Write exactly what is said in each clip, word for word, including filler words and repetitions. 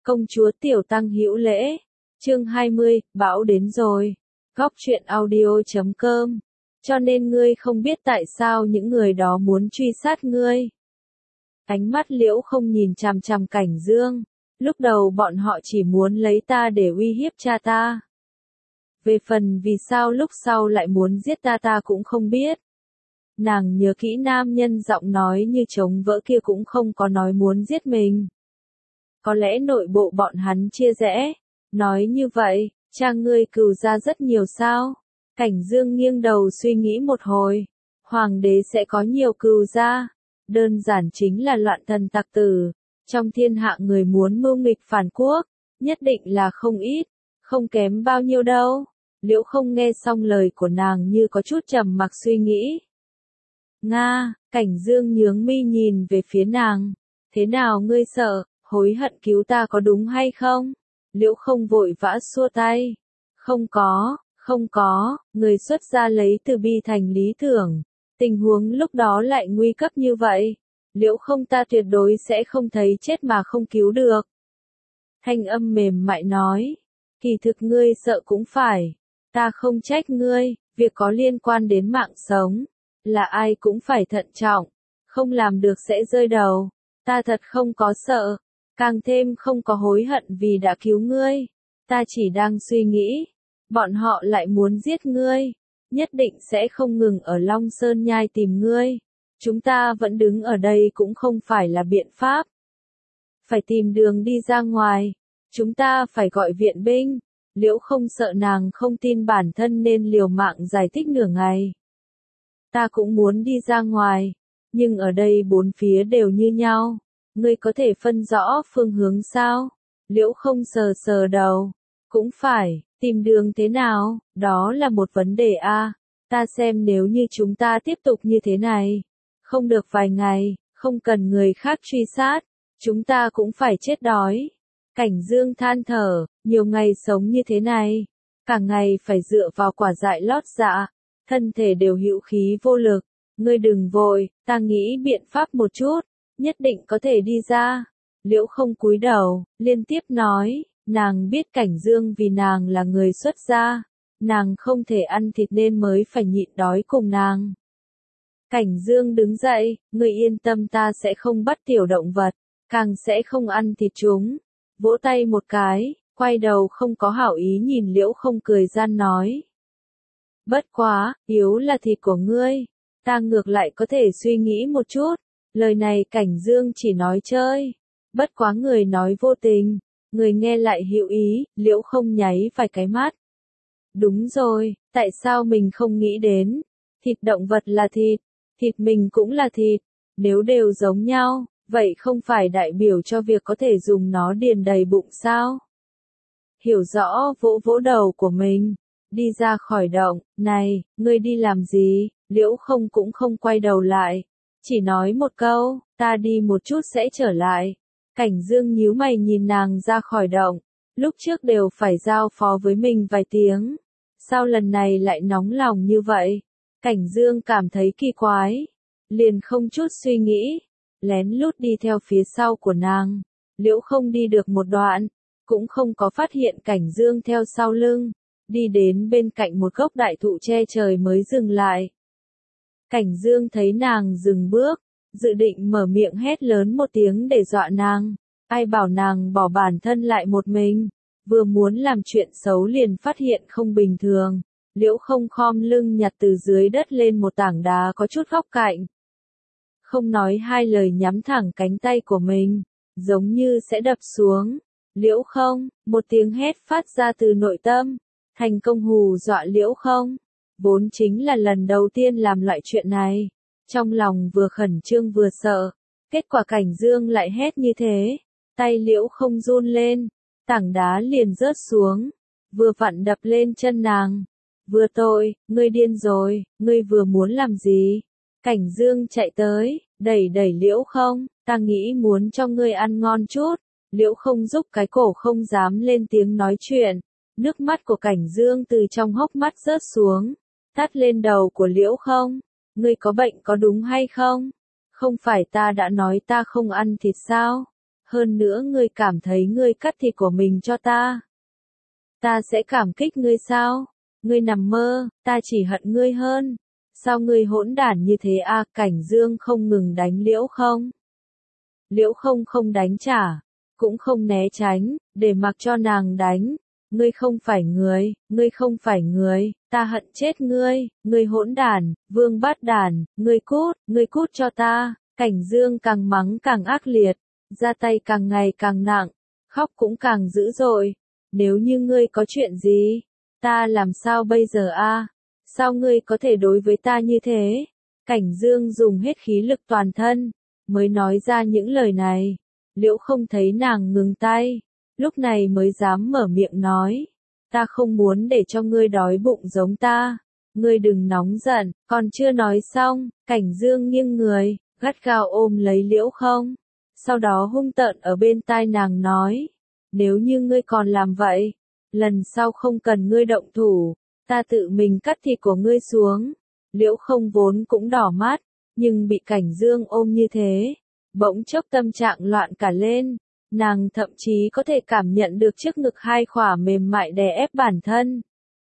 Công chúa Tiểu Tăng hữu lễ. Chương hai mươi, bão đến rồi. Góc truyện audio chấm com. Cho nên ngươi không biết tại sao những người đó muốn truy sát ngươi. Ánh mắt Liễu không nhìn chằm chằm Cảnh Dương. Lúc đầu bọn họ chỉ muốn lấy ta để uy hiếp cha ta. Về phần vì sao lúc sau lại muốn giết ta ta cũng không biết. Nàng nhớ kỹ nam nhân giọng nói như trống vỡ kia cũng không có nói muốn giết mình. Có lẽ nội bộ bọn hắn chia rẽ. Nói như vậy, cha ngươi cừu ra rất nhiều sao? Cảnh Dương nghiêng đầu suy nghĩ một hồi. Hoàng đế sẽ có nhiều cừu ra. Đơn giản chính là loạn thần tặc tử. Trong thiên hạ người muốn mưu nghịch phản quốc, nhất định là không ít, không kém bao nhiêu đâu. Liễu không nghe xong lời của nàng như có chút trầm mặc suy nghĩ. Nga, Cảnh Dương nhướng mi nhìn về phía nàng. Thế nào ngươi sợ, hối hận cứu ta có đúng hay không? Liễu không vội vã xua tay. Không có, không có, người xuất gia lấy từ bi thành lý tưởng. Tình huống lúc đó lại nguy cấp như vậy. Liễu không ta tuyệt đối sẽ không thấy chết mà không cứu được. Thanh âm mềm mại nói. Kỳ thực ngươi sợ cũng phải. Ta không trách ngươi, việc có liên quan đến mạng sống. Là ai cũng phải thận trọng. Không làm được sẽ rơi đầu. Ta thật không có sợ. Càng thêm không có hối hận vì đã cứu ngươi. Ta chỉ đang suy nghĩ. Bọn họ lại muốn giết ngươi. Nhất định sẽ không ngừng ở Long Sơn Nhai tìm ngươi. Chúng ta vẫn đứng ở đây cũng không phải là biện pháp. Phải tìm đường đi ra ngoài. Chúng ta phải gọi viện binh. Liễu không sợ nàng không tin bản thân nên liều mạng giải thích nửa ngày. Ta cũng muốn đi ra ngoài. Nhưng ở đây bốn phía đều như nhau. Ngươi có thể phân rõ phương hướng sao? Liễu không sờ sờ đầu. Cũng phải, tìm đường thế nào? Đó là một vấn đề a. À. Ta xem nếu như chúng ta tiếp tục như thế này. Không được vài ngày, không cần người khác truy sát. Chúng ta cũng phải chết đói. Cảnh Dương than thở, nhiều ngày sống như thế này. Cả ngày phải dựa vào quả dại lót dạ. Thân thể đều hữu khí vô lực. Ngươi đừng vội, ta nghĩ biện pháp một chút. Nhất định có thể đi ra. Liễu không cúi đầu, liên tiếp nói, nàng biết Cảnh Dương vì nàng là người xuất gia. Nàng không thể ăn thịt nên mới phải nhịn đói cùng nàng. Cảnh Dương đứng dậy, ngươi yên tâm ta sẽ không bắt tiểu động vật, càng sẽ không ăn thịt chúng. Vỗ tay một cái, quay đầu không có hảo ý nhìn Liễu không cười gian nói. Bất quá, yếu là thịt của ngươi, ta ngược lại có thể suy nghĩ một chút. Lời này Cảnh Dương chỉ nói chơi. Bất quá người nói vô tình, người nghe lại hữu ý, Liễu không nháy vài cái mắt. Đúng rồi, tại sao mình không nghĩ đến? Thịt động vật là thịt, thịt mình cũng là thịt. Nếu đều giống nhau, vậy không phải đại biểu cho việc có thể dùng nó điền đầy bụng sao? Hiểu rõ vỗ vỗ đầu của mình. Đi ra khỏi động, này, ngươi đi làm gì? Liễu không cũng không quay đầu lại. Chỉ nói một câu, ta đi một chút sẽ trở lại. Cảnh Dương nhíu mày nhìn nàng ra khỏi động. Lúc trước đều phải giao phó với mình vài tiếng. Sao lần này lại nóng lòng như vậy? Cảnh Dương cảm thấy kỳ quái. Liền không chút suy nghĩ. Lén lút đi theo phía sau của nàng. Liễu không đi được một đoạn. Cũng không có phát hiện Cảnh Dương theo sau lưng. Đi đến bên cạnh một gốc đại thụ che trời mới dừng lại. Cảnh Dương thấy nàng dừng bước, dự định mở miệng hét lớn một tiếng để dọa nàng. Ai bảo nàng bỏ bản thân lại một mình, vừa muốn làm chuyện xấu liền phát hiện không bình thường. Liễu không khom lưng nhặt từ dưới đất lên một tảng đá có chút góc cạnh. Không nói hai lời nhắm thẳng cánh tay của mình, giống như sẽ đập xuống. Liễu không, một tiếng hét phát ra từ nội tâm, thành công hù dọa Liễu không. Vốn chính là lần đầu tiên làm loại chuyện này. Trong lòng vừa khẩn trương vừa sợ. Kết quả Cảnh Dương lại hét như thế. Tay Liễu không run lên. Tảng đá liền rớt xuống. Vừa vặn đập lên chân nàng. Vừa tội, ngươi điên rồi, ngươi vừa muốn làm gì? Cảnh Dương chạy tới, đẩy đẩy Liễu không. Ta nghĩ muốn cho ngươi ăn ngon chút. Liễu không giúp cái cổ không dám lên tiếng nói chuyện. Nước mắt của Cảnh Dương từ trong hốc mắt rớt xuống. Tát lên đầu của Liễu không? Ngươi có bệnh có đúng hay không? Không phải ta đã nói ta không ăn thịt sao? Hơn nữa ngươi cảm thấy ngươi cắt thịt của mình cho ta. Ta sẽ cảm kích ngươi sao? Ngươi nằm mơ, ta chỉ hận ngươi hơn. Sao ngươi hỗn đản như thế a? Cảnh Dương không ngừng đánh Liễu Không. Liễu Không không đánh trả, cũng không né tránh, để mặc cho nàng đánh. Ngươi không phải người, ngươi không phải người, ta hận chết ngươi, ngươi hỗn đản, vương bát đản, ngươi cút, ngươi cút cho ta. Cảnh Dương càng mắng càng ác liệt, ra tay càng ngày càng nặng, khóc cũng càng dữ dội. Nếu như ngươi có chuyện gì, ta làm sao bây giờ a? Sao ngươi có thể đối với ta như thế? Cảnh Dương dùng hết khí lực toàn thân, mới nói ra những lời này. Liễu Không thấy nàng ngừng tay, lúc này mới dám mở miệng nói. Ta không muốn để cho ngươi đói bụng giống ta. Ngươi đừng nóng giận, còn chưa nói xong, Cảnh Dương nghiêng người, gắt gao ôm lấy Liễu Không. Sau đó hung tợn ở bên tai nàng nói. Nếu như ngươi còn làm vậy, lần sau không cần ngươi động thủ, ta tự mình cắt thịt của ngươi xuống. Liễu Không vốn cũng đỏ mắt, nhưng bị Cảnh Dương ôm như thế, bỗng chốc tâm trạng loạn cả lên. Nàng thậm chí có thể cảm nhận được trước ngực hai khỏa mềm mại đè ép bản thân.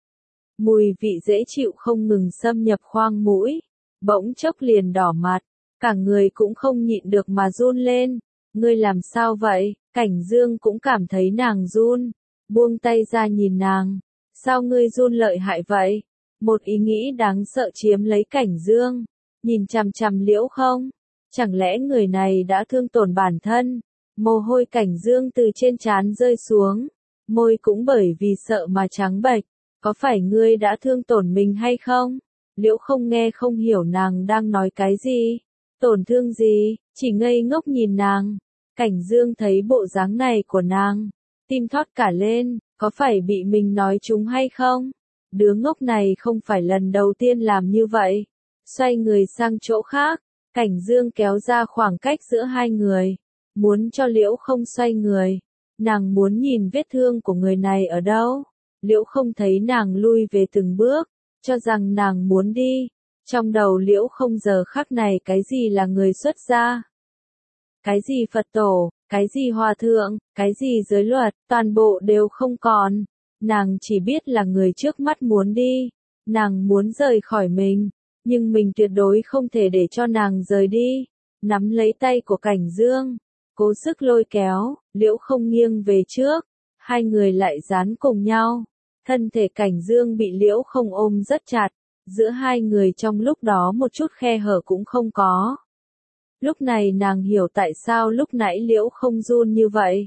Mùi vị dễ chịu không ngừng xâm nhập khoang mũi, bỗng chốc liền đỏ mặt, cả người cũng không nhịn được mà run lên. Ngươi làm sao vậy? Cảnh Dương cũng cảm thấy nàng run, buông tay ra nhìn nàng. Sao ngươi run lợi hại vậy? Một ý nghĩ đáng sợ chiếm lấy Cảnh Dương, nhìn chằm chằm Liễu Không. Chẳng lẽ người này đã thương tổn bản thân? Mồ hôi Cảnh Dương từ trên trán rơi xuống, môi cũng bởi vì sợ mà trắng bệch. Có phải ngươi đã thương tổn mình hay không? Liễu Không nghe không hiểu nàng đang nói cái gì, tổn thương gì, chỉ ngây ngốc nhìn nàng. Cảnh Dương thấy bộ dáng này của nàng, tim thót cả lên, có phải bị mình nói trúng hay không? Đứa ngốc này không phải lần đầu tiên làm như vậy. Xoay người sang chỗ khác, Cảnh Dương kéo ra khoảng cách giữa hai người, muốn cho Liễu Không xoay người. Nàng muốn nhìn vết thương của người này ở đâu. Liễu Không thấy nàng lui về từng bước, cho rằng nàng muốn đi. Trong đầu Liễu Không giờ khắc này cái gì là người xuất gia, cái gì Phật tổ, cái gì hòa thượng, cái gì giới luật, toàn bộ đều không còn. Nàng chỉ biết là người trước mắt muốn đi, nàng muốn rời khỏi mình, nhưng mình tuyệt đối không thể để cho nàng rời đi. Nắm lấy tay của Cảnh Dương, cố sức lôi kéo, Liễu Không nghiêng về trước, hai người lại dán cùng nhau. Thân thể Cảnh Dương bị Liễu Không ôm rất chặt, giữa hai người trong lúc đó một chút khe hở cũng không có. Lúc này nàng hiểu tại sao lúc nãy Liễu Không run như vậy.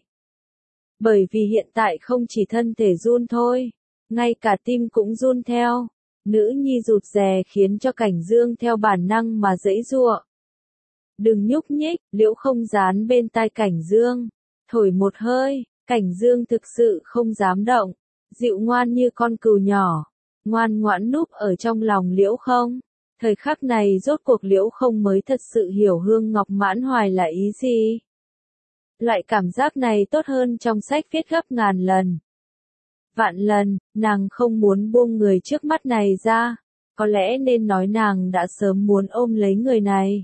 Bởi vì hiện tại không chỉ thân thể run thôi, ngay cả tim cũng run theo. Nữ nhi rụt rè khiến cho Cảnh Dương theo bản năng mà giãy giụa. Đừng nhúc nhích, Liễu Không dán bên tai Cảnh Dương, thổi một hơi. Cảnh Dương thực sự không dám động, dịu ngoan như con cừu nhỏ, ngoan ngoãn núp ở trong lòng Liễu Không. Thời khắc này rốt cuộc Liễu Không mới thật sự hiểu Hương Ngọc Mãn Hoài là ý gì. Loại cảm giác này tốt hơn trong sách viết gấp ngàn lần. Vạn lần, nàng không muốn buông người trước mắt này ra. Có lẽ nên nói nàng đã sớm muốn ôm lấy người này.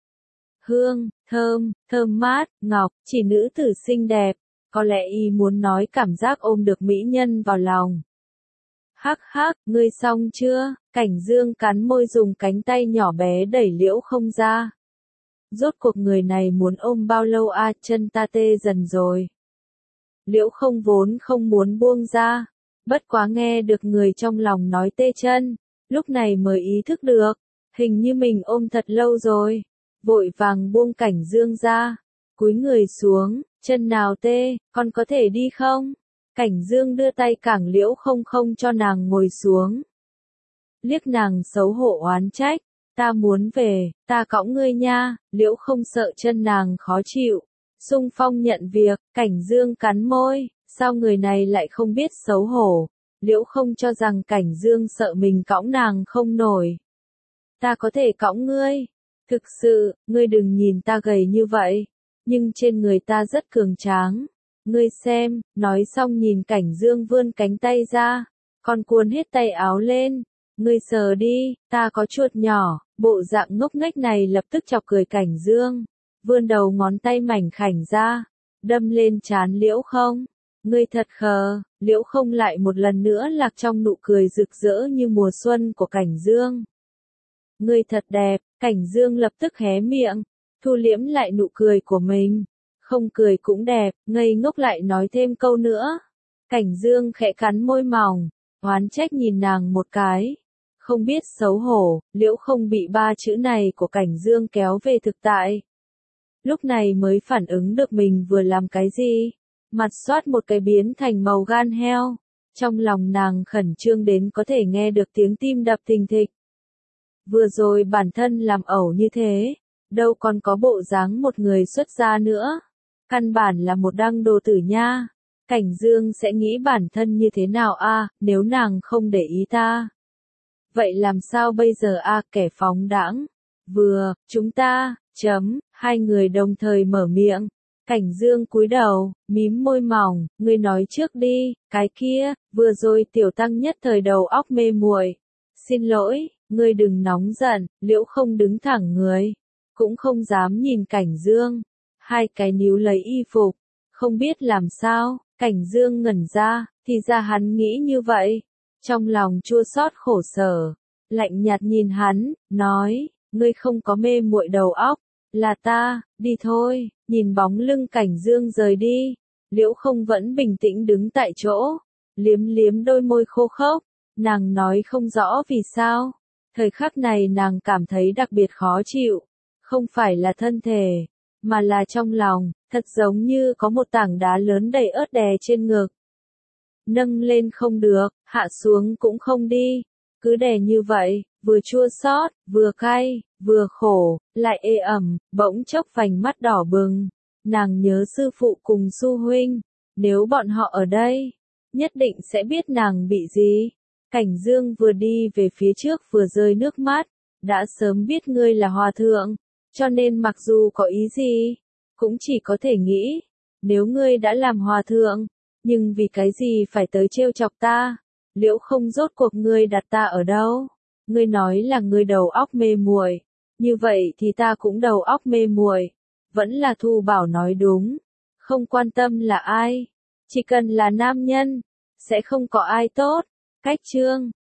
Hương, thơm, thơm mát, ngọc, chỉ nữ tử xinh đẹp. Có lẽ y muốn nói cảm giác ôm được mỹ nhân vào lòng. Hắc hắc, ngươi xong chưa? Cảnh Dương cắn môi dùng cánh tay nhỏ bé đẩy Liễu Không ra. Rốt cuộc người này muốn ôm bao lâu a? Chân ta tê dần rồi. Liễu Không vốn không muốn buông ra, bất quá nghe được người trong lòng nói tê chân, lúc này mới ý thức được, hình như mình ôm thật lâu rồi. Vội vàng buông Cảnh Dương ra, cúi người xuống, chân nào tê, con có thể đi không? Cảnh Dương đưa tay cản Liễu Không không cho nàng ngồi xuống. Liếc nàng xấu hổ oán trách, ta muốn về, ta cõng ngươi nha. Liễu Không sợ chân nàng khó chịu, xung phong nhận việc. Cảnh Dương cắn môi, sao người này lại không biết xấu hổ. Liễu Không cho rằng Cảnh Dương sợ mình cõng nàng không nổi. Ta có thể cõng ngươi. Thực sự, ngươi đừng nhìn ta gầy như vậy, nhưng trên người ta rất cường tráng. Ngươi xem, nói xong nhìn Cảnh Dương vươn cánh tay ra, còn cuốn hết tay áo lên. Ngươi sờ đi, ta có chuột nhỏ. Bộ dạng ngốc nghếch này lập tức chọc cười Cảnh Dương, vươn đầu ngón tay mảnh khảnh ra, đâm lên trán Liễu Không. Ngươi thật khờ, Liễu Không lại một lần nữa lạc trong nụ cười rực rỡ như mùa xuân của Cảnh Dương. Ngươi thật đẹp, Cảnh Dương lập tức hé miệng, thu liễm lại nụ cười của mình. Không cười cũng đẹp, ngây ngốc lại nói thêm câu nữa. Cảnh Dương khẽ cắn môi mỏng, oán trách nhìn nàng một cái. Không biết xấu hổ, Liễu Không bị ba chữ này của Cảnh Dương kéo về thực tại. Lúc này mới phản ứng được mình vừa làm cái gì. Mặt xoát một cái biến thành màu gan heo. Trong lòng nàng khẩn trương đến có thể nghe được tiếng tim đập thình thịch. Vừa rồi bản thân làm ẩu như thế, đâu còn có bộ dáng một người xuất gia nữa. Căn bản là một đăng đồ tử nha. Cảnh Dương sẽ nghĩ bản thân như thế nào a, nếu nàng không để ý ta. Vậy làm sao bây giờ a, kẻ phóng đãng. Vừa, chúng ta, chấm, hai người đồng thời mở miệng. Cảnh Dương cúi đầu, mím môi mỏng, ngươi nói trước đi, cái kia, vừa rồi tiểu tăng nhất thời đầu óc mê muội. Xin lỗi, ngươi đừng nóng giận, Liễu Không đứng thẳng người, cũng không dám nhìn Cảnh Dương. Hai cái níu lấy y phục, không biết làm sao, Cảnh Dương ngẩn ra, thì ra hắn nghĩ như vậy. Trong lòng chua xót khổ sở, lạnh nhạt nhìn hắn, nói, ngươi không có mê muội đầu óc, là ta, đi thôi, nhìn bóng lưng Cảnh Dương rời đi. Liễu Không vẫn bình tĩnh đứng tại chỗ, liếm liếm đôi môi khô khốc, nàng nói không rõ vì sao. Thời khắc này nàng cảm thấy đặc biệt khó chịu, không phải là thân thể, mà là trong lòng, thật giống như có một tảng đá lớn đầy ớt đè trên ngực. Nâng lên không được, hạ xuống cũng không đi, cứ đè như vậy, vừa chua xót, vừa cay, vừa khổ, lại ê ẩm, bỗng chốc vành mắt đỏ bừng. Nàng nhớ sư phụ cùng Su huynh, nếu bọn họ ở đây, nhất định sẽ biết nàng bị gì. Cảnh Dương vừa đi về phía trước vừa rơi nước mắt, đã sớm biết ngươi là hòa thượng, cho nên mặc dù có ý gì, cũng chỉ có thể nghĩ, nếu ngươi đã làm hòa thượng, nhưng vì cái gì phải tới trêu chọc ta? Liễu Không, rốt cuộc ngươi đặt ta ở đâu? Ngươi nói là ngươi đầu óc mê muội, như vậy thì ta cũng đầu óc mê muội. Vẫn là Thu Bảo nói đúng, không quan tâm là ai, chỉ cần là nam nhân, sẽ không có ai tốt. Cách chương